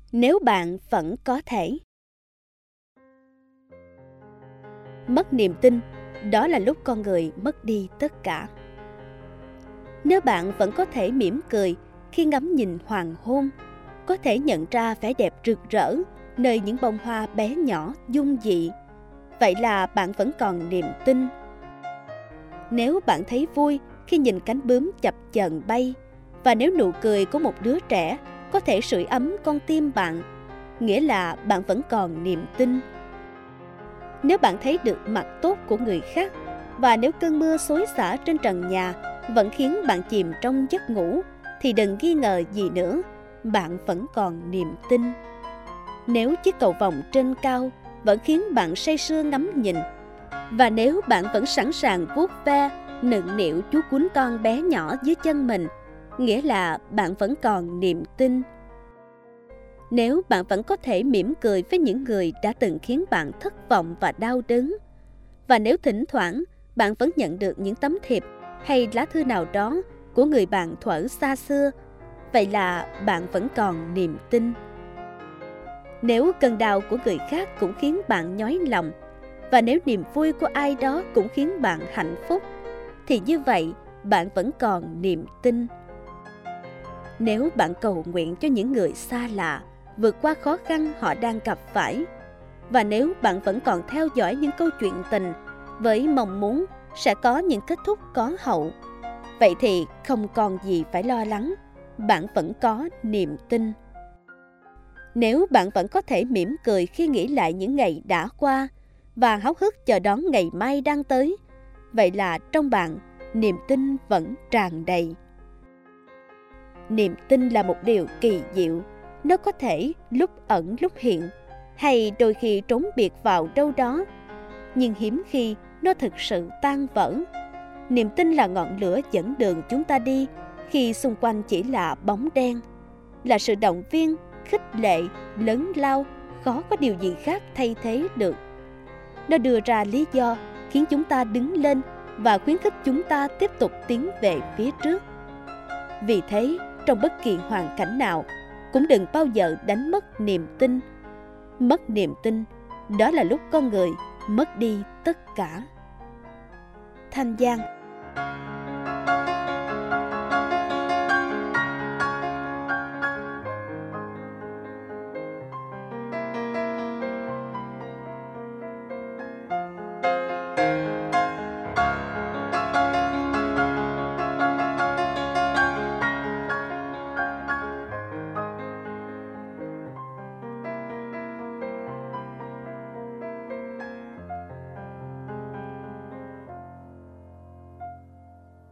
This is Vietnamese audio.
Nếu bạn vẫn có thể. Mất niềm tin, đó là lúc con người mất đi tất cả. Nếu bạn vẫn có thể mỉm cười khi ngắm nhìn hoàng hôn, có thể nhận ra vẻ đẹp rực rỡ nơi những bông hoa bé nhỏ dung dị, vậy là bạn vẫn còn niềm tin. Nếu bạn thấy vui khi nhìn cánh bướm chập chờn bay, và nếu nụ cười của một đứa trẻ có thể sưởi ấm con tim bạn, nghĩa là bạn vẫn còn niềm tin. Nếu bạn thấy được mặt tốt của người khác, và nếu cơn mưa xối xả trên trần nhà vẫn khiến bạn chìm trong giấc ngủ, thì đừng nghi ngờ gì nữa, bạn vẫn còn niềm tin. Nếu chiếc cầu vồng trên cao vẫn khiến bạn say sưa ngắm nhìn, và nếu bạn vẫn sẵn sàng vuốt ve, nựng nịu chú cún con bé nhỏ dưới chân mình, nghĩa là bạn vẫn còn niềm tin. Nếu bạn vẫn có thể mỉm cười với những người đã từng khiến bạn thất vọng và đau đớn, và nếu thỉnh thoảng bạn vẫn nhận được những tấm thiệp hay lá thư nào đó của người bạn thuở xa xưa, vậy là bạn vẫn còn niềm tin. Nếu cơn đau của người khác cũng khiến bạn nhói lòng, và nếu niềm vui của ai đó cũng khiến bạn hạnh phúc, thì như vậy bạn vẫn còn niềm tin. Nếu bạn cầu nguyện cho những người xa lạ vượt qua khó khăn họ đang gặp phải, và nếu bạn vẫn còn theo dõi những câu chuyện tình với mong muốn sẽ có những kết thúc có hậu, vậy thì không còn gì phải lo lắng, bạn vẫn có niềm tin. Nếu bạn vẫn có thể mỉm cười khi nghĩ lại những ngày đã qua và háo hức chờ đón ngày mai đang tới, vậy là trong bạn niềm tin vẫn tràn đầy. Niềm tin là một điều kỳ diệu, nó có thể lúc ẩn lúc hiện, hay đôi khi trốn biệt vào đâu đó, nhưng hiếm khi nó thực sự tan vỡ. Niềm tin là ngọn lửa dẫn đường chúng ta đi khi xung quanh chỉ là bóng đen, là sự động viên, khích lệ, lớn lao, khó có điều gì khác thay thế được. Nó đưa ra lý do khiến chúng ta đứng lên và khuyến khích chúng ta tiếp tục tiến về phía trước. Vì thế, trong bất kỳ hoàn cảnh nào, cũng đừng bao giờ đánh mất niềm tin. Mất niềm tin, đó là lúc con người mất đi tất cả. Thanh Giang.